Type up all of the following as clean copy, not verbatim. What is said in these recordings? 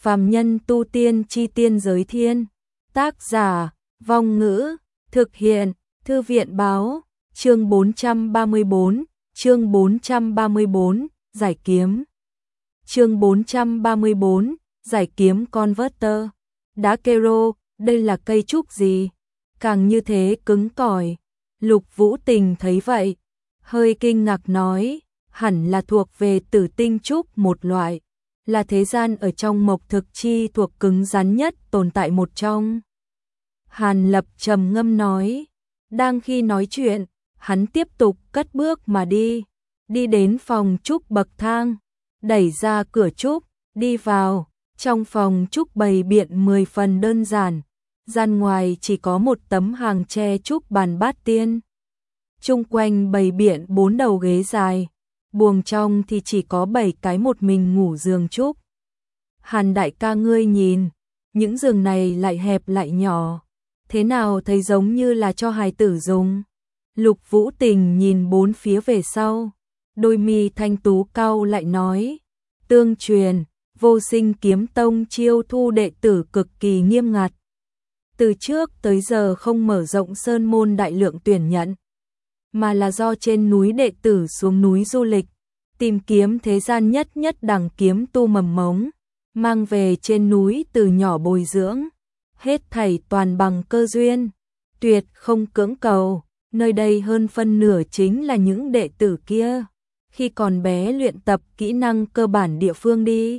Phàm nhân tu tiên chi tiên giới thiên. Tác giả, Vong Ngữ, thực hiện, Thư viện báo, chương 434, chương 434, giải kiếm. Chương 434, giải kiếm Converter. Đá kero, đây là cây trúc gì? Càng như thế cứng cỏi. Lục Vũ Tình thấy vậy, hơi kinh ngạc nói, hẳn là thuộc về tử tinh trúc một loại, là thế gian ở trong mộc thực chi thuộc cứng rắn nhất tồn tại một trong. Hàn Lập trầm ngâm nói, đang khi nói chuyện, hắn tiếp tục cất bước mà đi đến phòng trúc bậc thang, đẩy ra cửa trúc, đi vào, trong phòng trúc bày biện 10 phần đơn giản, gian ngoài chỉ có một tấm hàng tre trúc bàn bát tiên. Chung quanh bày biện 4 đầu ghế dài, buồng trong thì chỉ có 7 cái một mình ngủ giường trúc. Hàn đại ca ngươi nhìn, những giường này lại hẹp lại nhỏ, thế nào thấy giống như là cho hài tử dùng. Lục Vũ Tình nhìn bốn phía về sau, đôi mi thanh tú cau lại nói, tương truyền, Vô Sinh Kiếm Tông chiêu thu đệ tử cực kỳ nghiêm ngặt. Từ trước tới giờ không mở rộng sơn môn đại lượng tuyển nhận, mà là do trên núi đệ tử xuống núi du lịch, tìm kiếm thế gian nhất đẳng kiếm tu mầm mống, mang về trên núi từ nhỏ bồi dưỡng, hết thảy toàn bằng cơ duyên, tuyệt không cưỡng cầu, nơi đây hơn phân nửa chính là những đệ tử kia, khi còn bé luyện tập kỹ năng cơ bản địa phương đi.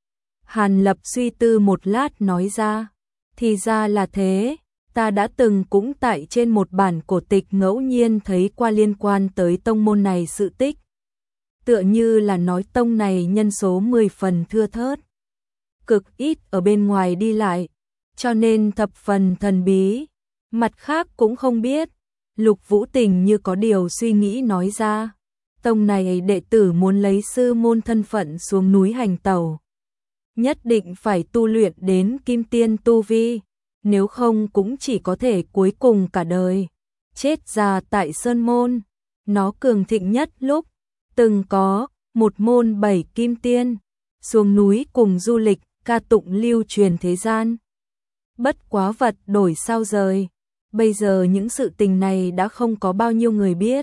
Hàn Lập suy tư một lát nói ra, thì ra là thế, ta đã từng cũng tại trên một bản cổ tịch ngẫu nhiên thấy qua liên quan tới tông môn này sự tích. Tựa như là nói tông này nhân số 10 phần thưa thớt, cực ít ở bên ngoài đi lại, cho nên thập phần thần bí, mặt khác cũng không biết. Lục Vũ Tình như có điều suy nghĩ nói ra, tông này đệ tử muốn lấy sư môn thân phận xuống núi hành tẩu, nhất định phải tu luyện đến kim tiên tu vi, nếu không cũng chỉ có thể cuối cùng cả đời chết già tại sơn môn. Nó cường thịnh nhất lúc từng có một môn 7 kim tiên xuống núi cùng du lịch, ca tụng lưu truyền thế gian. Bất quá vật đổi sao rời, bây giờ những sự tình này đã không có bao nhiêu người biết.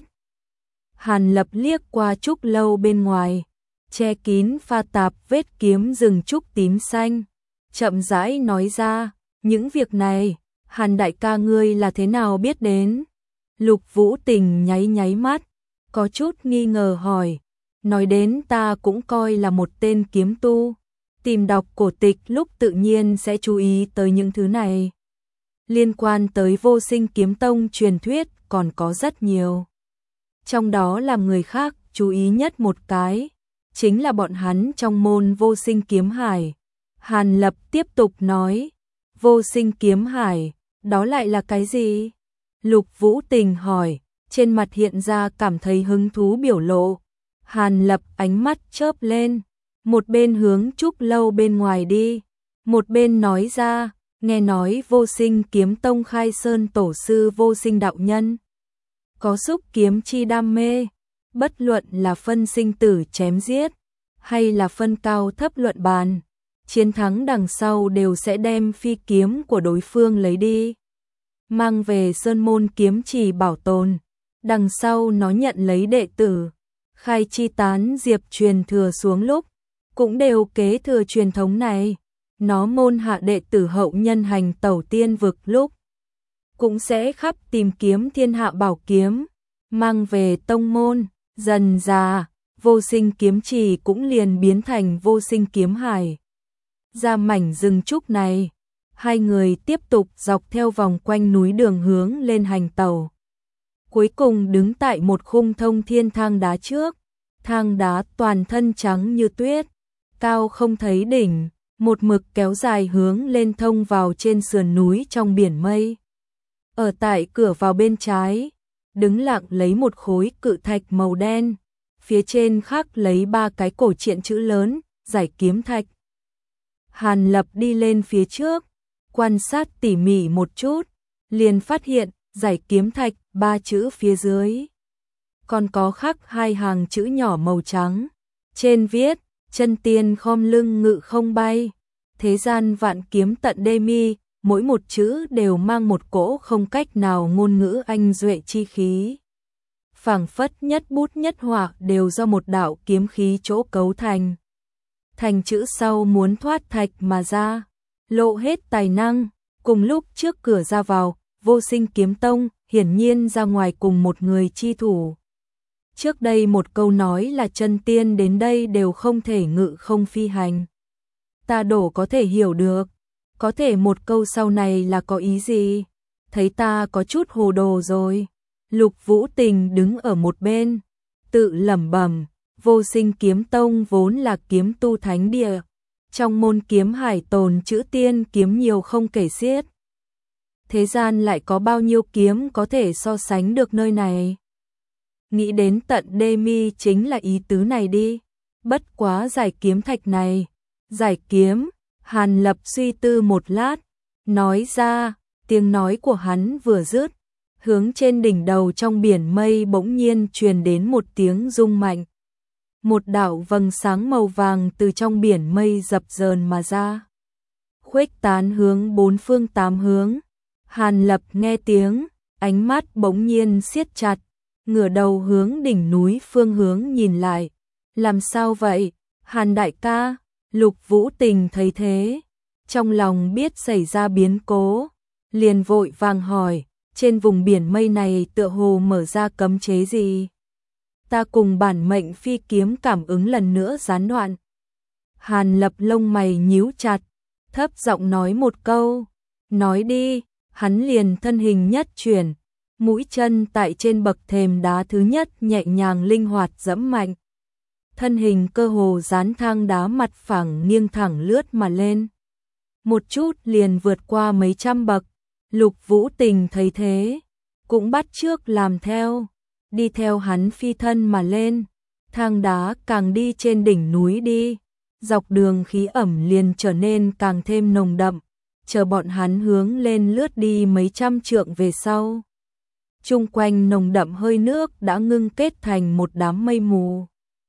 Hàn Lập liếc qua trúc lâu bên ngoài, che kín pha tạp vết kiếm rừng trúc tím xanh, chậm rãi nói ra, những việc này, Hàn đại ca ngươi là thế nào biết đến? Lục Vũ Tình nháy mắt, có chút nghi ngờ hỏi, nói đến ta cũng coi là một tên kiếm tu, tìm đọc cổ tịch lúc tự nhiên sẽ chú ý tới những thứ này. Liên quan tới Vô Sinh Kiếm Tông truyền thuyết còn có rất nhiều. Trong đó làm người khác chú ý nhất một cái, chính là bọn hắn trong môn Vô Sinh Kiếm Hải. Hàn Lập tiếp tục nói, Vô Sinh Kiếm Hải, đó lại là cái gì? Lục Vũ Tình hỏi, trên mặt hiện ra cảm thấy hứng thú biểu lộ. Hàn Lập ánh mắt chớp lên, một bên hướng trúc lâu bên ngoài đi, một bên nói ra, nghe nói Vô Sinh Kiếm Tông khai sơn tổ sư Vô Sinh đạo nhân có xúc kiếm chi đam mê, bất luận là phân sinh tử chém giết, hay là phân cao thấp luận bàn, chiến thắng đằng sau đều sẽ đem phi kiếm của đối phương lấy đi, mang về sơn môn kiếm trì bảo tồn, đằng sau nó nhận lấy đệ tử, khai chi tán diệp truyền thừa xuống lúc, cũng đều kế thừa truyền thống này. Nó môn hạ đệ tử hậu nhân hành tẩu tiên vực lúc, cũng sẽ khắp tìm kiếm thiên hạ bảo kiếm, mang về tông môn, dần dà, Vô Sinh Kiếm Trì cũng liền biến thành Vô Sinh Kiếm Hải. Ra mảnh rừng trúc này, hai người tiếp tục dọc theo vòng quanh núi đường hướng lên hành tẩu. Cuối cùng đứng tại một khung thông thiên thang đá trước, thang đá toàn thân trắng như tuyết, cao không thấy đỉnh, một mực kéo dài hướng lên thông vào trên sườn núi trong biển mây. Ở tại cửa vào bên trái, đứng lặng lấy một khối cự thạch màu đen, phía trên khắc lấy 3 cái cổ truyện chữ lớn, giải kiếm thạch. Hàn Lập đi lên phía trước, quan sát tỉ mỉ một chút, liền phát hiện giải kiếm thạch 3 chữ phía dưới. Còn có khắc 2 hàng chữ nhỏ màu trắng, trên viết, chân tiên khom lưng ngự không bay. Thế gian vạn kiếm tận đê mi, mỗi một chữ đều mang một cỗ không cách nào ngôn ngữ anh duệ chi khí. Phảng phất nhất bút nhất họa đều do một đạo kiếm khí chỗ cấu thành. Thành chữ sau muốn thoát thạch mà ra, lộ hết tài năng. Cùng lúc trước cửa ra vào, Vô Sinh Kiếm Tông hiển nhiên ra ngoài cùng một người chi thủ. Trước đây một câu nói là chân tiên đến đây đều không thể ngự không phi hành. Ta đổ có thể hiểu được, có thể một câu sau này là có ý gì? Thấy ta có chút hồ đồ rồi. Lục Vũ Tình đứng ở một bên, tự lẩm bẩm, Vô Sinh Kiếm Tông vốn là kiếm tu thánh địa. Trong môn kiếm hải tồn chữ tiên kiếm nhiều không kể xiết. Thế gian lại có bao nhiêu kiếm có thể so sánh được nơi này? Nghĩ đến tận đê mi chính là ý tứ này đi. Bất quá giải kiếm thạch này. Giải kiếm, Hàn Lập suy tư một lát, nói ra, tiếng nói của hắn vừa dứt, hướng trên đỉnh đầu trong biển mây bỗng nhiên truyền đến một tiếng rung mạnh. Một đạo vầng sáng màu vàng từ trong biển mây dập dờn mà ra, khuếch tán hướng bốn phương tám hướng. Hàn Lập nghe tiếng, ánh mắt bỗng nhiên siết chặt, ngửa đầu hướng đỉnh núi phương hướng nhìn lại. Làm sao vậy, Hàn đại ca? Lục Vũ Tình thấy thế, trong lòng biết xảy ra biến cố, liền vội vàng hỏi, trên vùng biển mây này tựa hồ mở ra cấm chế gì? Ta cùng bản mệnh phi kiếm cảm ứng lần nữa gián đoạn. Hàn Lập lông mày nhíu chặt, thấp giọng nói một câu, nói đi. Hắn liền thân hình nhất chuyển, mũi chân tại trên bậc thềm đá thứ nhất nhẹ nhàng linh hoạt dẫm mạnh. Thân hình cơ hồ dán thang đá mặt phẳng nghiêng thẳng lướt mà lên. Một chút liền vượt qua mấy trăm bậc. Lục Vũ Tình thấy thế, cũng bắt chước làm theo, đi theo hắn phi thân mà lên. Thang đá càng đi trên đỉnh núi đi, dọc đường khí ẩm liền trở nên càng thêm nồng đậm. Chờ bọn hắn hướng lên lướt đi mấy trăm trượng về sau. Chung quanh nồng đậm hơi nước đã ngưng kết thành một đám mây mù,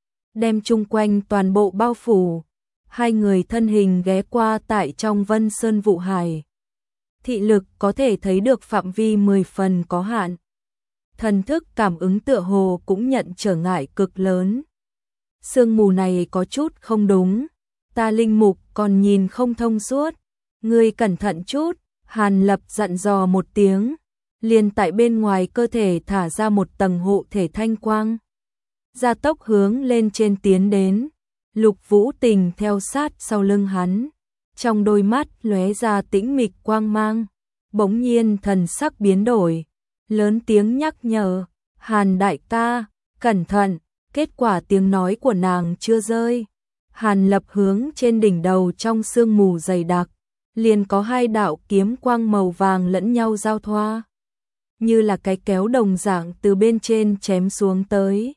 đem chung quanh toàn bộ bao phủ. Hai người thân hình ghé qua tại trong Vân Sơn Vụ Hải. Thị lực có thể thấy được phạm vi 10 phần có hạn. Thần thức cảm ứng tựa hồ cũng nhận trở ngại cực lớn. Sương mù này có chút không đúng, ta linh mục còn nhìn không thông suốt. Ngươi cẩn thận chút, Hàn Lập dặn dò một tiếng, liền tại bên ngoài cơ thể thả ra một tầng hộ thể thanh quang. Gia tốc hướng lên trên tiến đến, Lục Vũ Tình theo sát sau lưng hắn, trong đôi mắt lóe ra tĩnh mịch quang mang, bỗng nhiên thần sắc biến đổi, lớn tiếng nhắc nhở, Hàn đại ca, cẩn thận, kết quả tiếng nói của nàng chưa rơi. Hàn Lập hướng trên đỉnh đầu trong sương mù dày đặc, liền có hai đạo kiếm quang màu vàng lẫn nhau giao thoa, như là cái kéo đồng dạng từ bên trên chém xuống tới.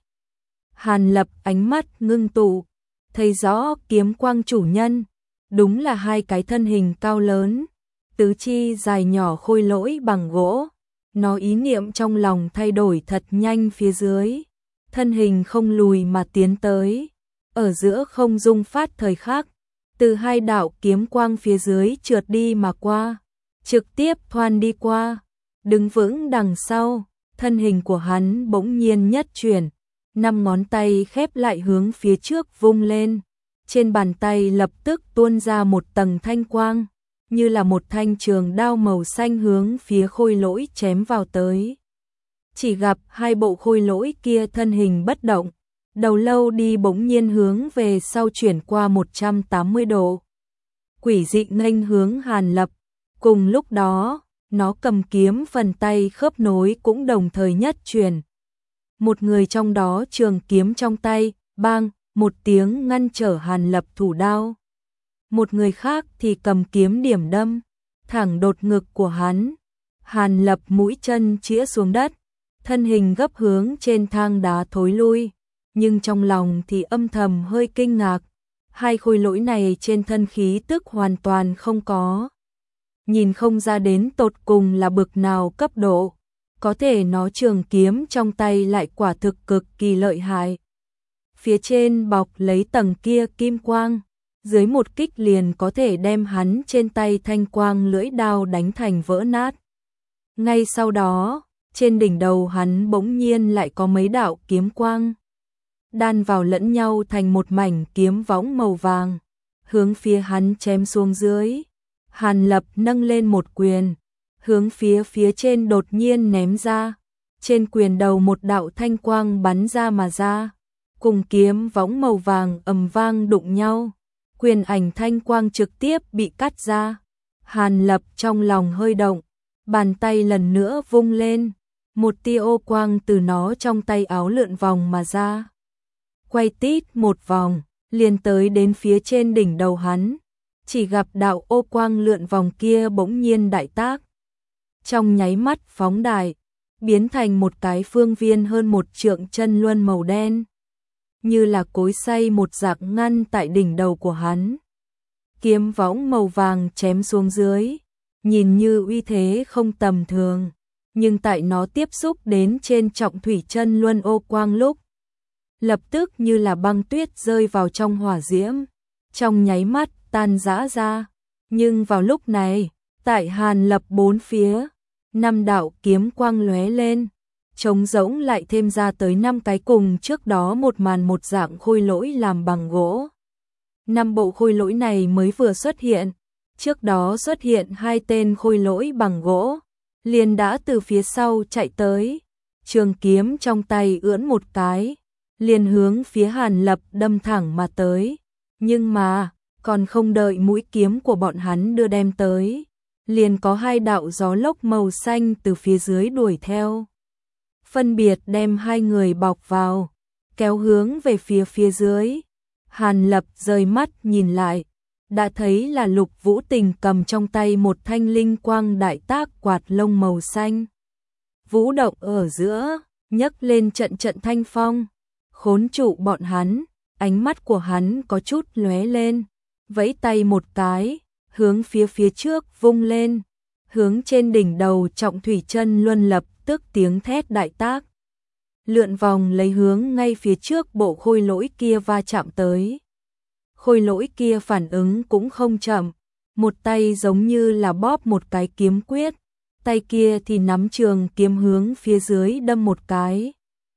Hàn Lập ánh mắt ngưng tụ, thấy rõ kiếm quang chủ nhân, đúng là hai cái thân hình cao lớn, tứ chi dài nhỏ khôi lỗi bằng gỗ. Nó ý niệm trong lòng thay đổi thật nhanh phía dưới, thân hình không lùi mà tiến tới, ở giữa không dung phát thời khắc. Từ hai đạo kiếm quang phía dưới trượt đi mà qua, trực tiếp thoăn đi qua, đứng vững đằng sau, thân hình của hắn bỗng nhiên nhất chuyển, 5 ngón tay khép lại hướng phía trước vung lên, trên bàn tay lập tức tuôn ra một tầng thanh quang, như là một thanh trường đao màu xanh hướng phía khôi lỗi chém vào tới. Chỉ gặp hai bộ khôi lỗi kia thân hình bất động, đầu lâu đi bỗng nhiên hướng về sau chuyển qua 180 độ. Quỷ dị nghênh hướng Hàn Lập, cùng lúc đó, nó cầm kiếm phần tay khớp nối cũng đồng thời nhất chuyển. Một người trong đó trường kiếm trong tay, bang, một tiếng ngăn trở Hàn Lập thủ đao. Một người khác thì cầm kiếm điểm đâm, thẳng đột ngực của hắn. Hàn Lập mũi chân chĩa xuống đất, thân hình gấp hướng trên thang đá thối lui, nhưng trong lòng thì âm thầm hơi kinh ngạc. Hai khôi lỗi này trên thân khí tức hoàn toàn không có. Nhìn không ra đến tột cùng là bực nào cấp độ, có thể nó trường kiếm trong tay lại quả thực cực kỳ lợi hại. Phía trên bọc lấy tầng kia kim quang, dưới một kích liền có thể đem hắn trên tay thanh quang lưỡi đao đánh thành vỡ nát. Ngay sau đó, trên đỉnh đầu hắn bỗng nhiên lại có mấy đạo kiếm quang đan vào lẫn nhau thành một mảnh kiếm võng màu vàng, hướng phía hắn chém xuống dưới. Hàn Lập nâng lên một quyền, hướng phía trên đột nhiên ném ra, trên quyền đầu một đạo thanh quang bắn ra mà ra, cùng kiếm võng màu vàng ầm vang đụng nhau, quyền ảnh thanh quang trực tiếp bị cắt ra. Hàn Lập trong lòng hơi động, bàn tay lần nữa vung lên, một tia ô quang từ nó trong tay áo lượn vòng mà ra, quay tít một vòng, liền tới đến phía trên đỉnh đầu hắn. Chỉ gặp đạo ô quang lượn vòng kia bỗng nhiên đại tác, trong nháy mắt phóng đại, biến thành một cái phương viên hơn một trượng chân luân màu đen, như là cối xay một dạng ngăn tại đỉnh đầu của hắn. Kiếm võng màu vàng chém xuống dưới, nhìn như uy thế không tầm thường, nhưng tại nó tiếp xúc đến trên trọng thủy chân luân ô quang lúc, lập tức như là băng tuyết rơi vào trong hỏa diễm, trong nháy mắt tan rã ra. Nhưng vào lúc này, tại Hàn Lập bốn phía, 5 đạo kiếm quang lóe lên, trống rỗng lại thêm ra tới 5 cái cùng trước đó một màn một dạng khôi lỗi làm bằng gỗ. 5 bộ khôi lỗi này mới vừa xuất hiện, trước đó xuất hiện 2 tên khôi lỗi bằng gỗ, liền đã từ phía sau chạy tới, trường kiếm trong tay ưỡn một cái, liền hướng phía Hàn Lập đâm thẳng mà tới. Nhưng mà, còn không đợi mũi kiếm của bọn hắn đưa đem tới, liền có 2 đạo gió lốc màu xanh từ phía dưới đuổi theo, phân biệt đem 2 người bọc vào, kéo hướng về phía dưới. Hàn Lập rời mắt nhìn lại, đã thấy là Lục Vũ Tình cầm trong tay một thanh linh quang đại tác quạt lông màu xanh. Vũ động ở giữa, nhấc lên trận trận thanh phong, khốn trụ bọn hắn. Ánh mắt của hắn có chút lóe lên, vẫy tay một cái, hướng phía trước vung lên, hướng trên đỉnh đầu trọng thủy chân luân lập tức tiếng thét đại tác, lượn vòng lấy hướng ngay phía trước bộ khôi lỗi kia va chạm tới. Khôi lỗi kia phản ứng cũng không chậm, một tay giống như là bóp một cái kiếm quyết, tay kia thì nắm trường kiếm hướng phía dưới đâm một cái.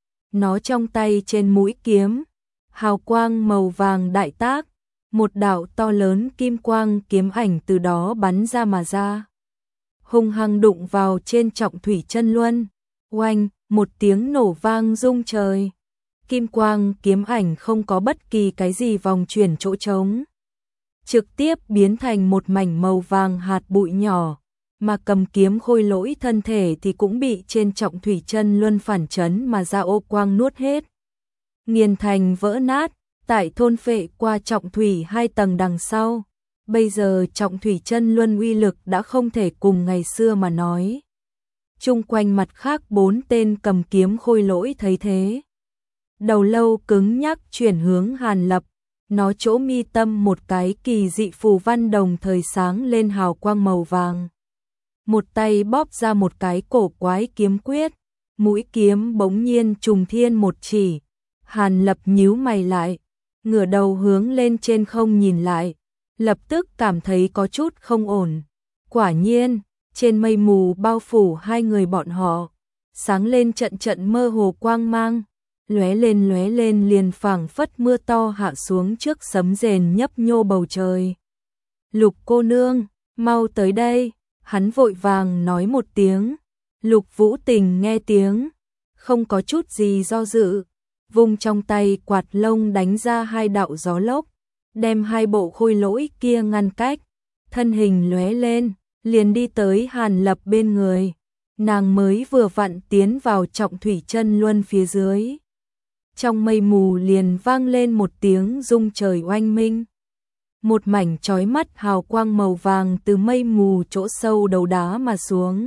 Nó trong tay trên mũi kiếm, hào quang màu vàng đại tác, một đạo to lớn kim quang kiếm ảnh từ đó bắn ra mà ra, hung hăng đụng vào trên trọng thủy chân luân. Oanh, một tiếng nổ vang rung trời. Kim quang kiếm ảnh không có bất kỳ cái gì vòng chuyển chỗ trống, trực tiếp biến thành một mảnh màu vàng hạt bụi nhỏ, mà cầm kiếm khôi lỗi thân thể thì cũng bị trên trọng thủy chân luân phản chấn mà ra ô quang nuốt hết, nghiền thành vỡ nát. Tại thôn phệ qua trọng thủy 2 tầng đằng sau, bây giờ trọng thủy chân luân uy lực đã không thể cùng ngày xưa mà nói. Chung quanh mặt khác 4 tên cầm kiếm khôi lỗi thấy thế, đầu lâu cứng nhắc chuyển hướng Hàn Lập, nó chỗ mi tâm một cái kỳ dị phù văn đồng thời sáng lên hào quang màu vàng. Một tay bóp ra một cái cổ quái kiếm quyết, mũi kiếm bỗng nhiên trùng thiên một chỉ. Hàn Lập nhíu mày lại, ngửa đầu hướng lên trên không nhìn lại, lập tức cảm thấy có chút không ổn. Quả nhiên, trên mây mù bao phủ 2 người bọn họ, sáng lên trận trận mơ hồ quang mang, lóe lên liền phảng phất mưa to hạ xuống trước sấm rền nhấp nhô bầu trời. Lục cô nương, mau tới đây, hắn vội vàng nói một tiếng. Lục Vũ Tình nghe tiếng, không có chút gì do dự, vung trong tay quạt lông đánh ra 2 đạo gió lốc, đem 2 bộ khôi lỗi kia ngăn cách, thân hình lóe lên, liền đi tới Hàn Lập bên người. Nàng mới vừa vặn tiến vào trọng thủy chân luân phía dưới, trong mây mù liền vang lên một tiếng rung trời oanh minh. Một mảnh chói mắt hào quang màu vàng từ mây mù chỗ sâu đầu đá mà xuống.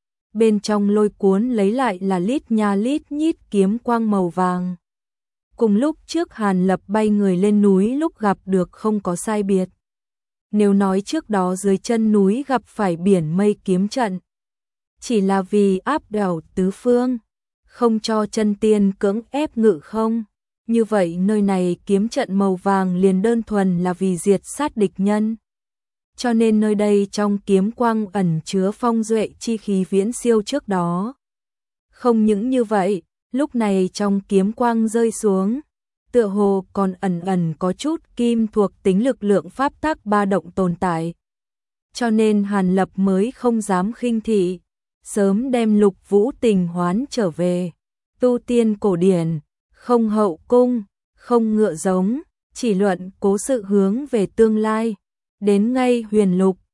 Bên trong lôi cuốn lấy lại là lít nha lít nhít kiếm quang màu vàng. Cùng lúc trước Hàn Lập bay người lên núi lúc gặp được không có sai biệt. Nếu nói trước đó dưới chân núi gặp phải biển mây kiếm trận, chỉ là vì áp đảo tứ phương, không cho chân tiên cưỡng ép ngự không. như vậy nơi này kiếm trận màu vàng liền đơn thuần là vì diệt sát địch nhân. Cho nên nơi đây trong kiếm quang ẩn chứa phong duệ chi khí viễn siêu trước đó. Không những như vậy, lúc này trong kiếm quang rơi xuống, tựa hồ còn ẩn ẩn có chút kim thuộc tính lực lượng pháp tắc ba động tồn tại. Cho nên Hàn Lập mới không dám khinh thị, sớm đem Lục Vũ Tình hoán trở về. Tu tiên cổ điển, không hậu cung, không ngựa giống, chỉ luận cố sự hướng về tương lai. Đến ngay huyền lục,